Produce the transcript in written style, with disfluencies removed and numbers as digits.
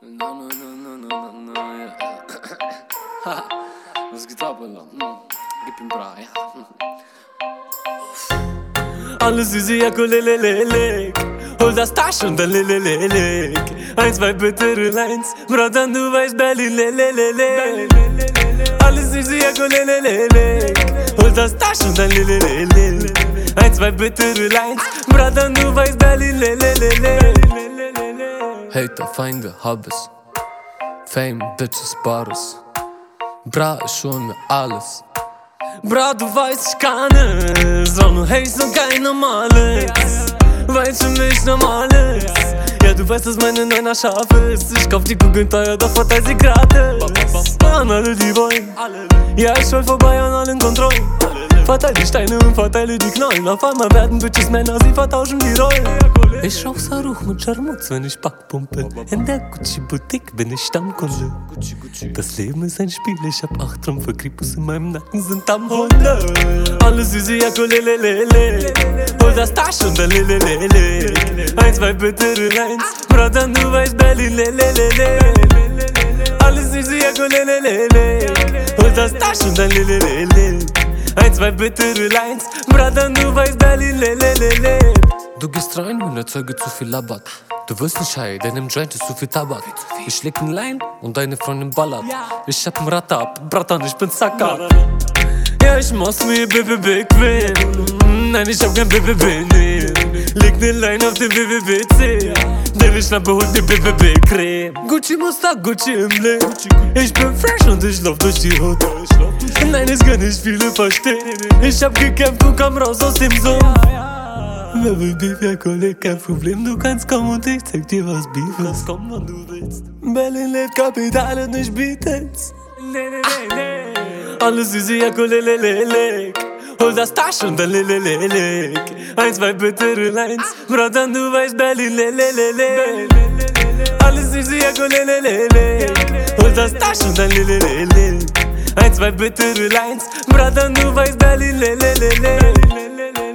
No, ja. Was geht ab, Alter? Gib ihm Bra, ja. Alles süße Jakulelelelek. Hol das Tasch und dann lelelelek. 1, 2 bittere Lines, Bruder, du weißt Berlin, lelelelek. Alles süße Jakulelelelek. Hol das Tasch und dann lelelelek. 1, 2 bittere Lines, Bruder, du weißt Berlin, lelelelek. Hater, Feinde, hab es. Fame, Bitches, Bares. Bra, ich hol mir alles. Bra, du weißt, ich kann es. Auch nur Haze und kein normales. Weil's für mich normal ist. Ja, du weißt, dass meine Neuner scharf ist. Ich kauf die Kugeln teuer, doch verteil sie gratis. An alle, die wollen. Ja, ich roll vorbei an allen Kontrollen. Verteil die Steine und verteile die Knollen. Auf einmal werden Bitches Männer, sie vertauschen die Rollen. Ich rauch Saruch mit Scharmutz, wenn ich Backpumpe. In der Gucci-Boutique bin ich Stammkunde. Das Leben ist ein Spiel, ich hab 8 Trümpfe. Kripus in meinem Nacken sind am Hunde. Alles süße Jakulelelele. Hol das Tasch und dann lelelele. 1, 2 bittere Lines, Bruder, du weißt Berlin, lelelele. Alles süße Jakulelelele. Hol das Tasch und dann lelelele. 1, 2 bittere Lines, Bruder, du weißt Berlin, lelelele. Du gehst rein und erzeuge zu viel Labat. Du wirst nicht high, denn im Joint ist zu viel Tabak. Ich leg nen Line und deine Freundin ballert. Ich hab nen Rat ab, Bratan, ich bin Zacker. Ja, ich mach's mir BBB quälen. Nein, ich hab kein BBB, nee. Leg ne Line auf den BBB-C. Denn ich schnappe, holt mir BBB-Creme. Gucci-Muster, Gucci im Leben. Ich bin fresh und ich lauf durch die Hut. Nein, es kann nicht viele verstehen. Ich hab gekämpft und komm raus aus dem Sumpf. Wer will Beef, ja Kollege, kein Problem. Du kannst kommen und ich zeig dir, was Beef ist. Komm, wann du willst. Berlin lebt Kapital und ich biet's. Alles süße Jakulelelelek. Hol das Tasch und dann lelelelek. 1, 2 bittere Lines, Bruder, du weißt Berlin, lelelele. Alles süße Jakulelelelek. Hol das Tasch und dann lelelelek. 1, 2 bittere Lines, Bruder, du weißt Berlin, lelelele.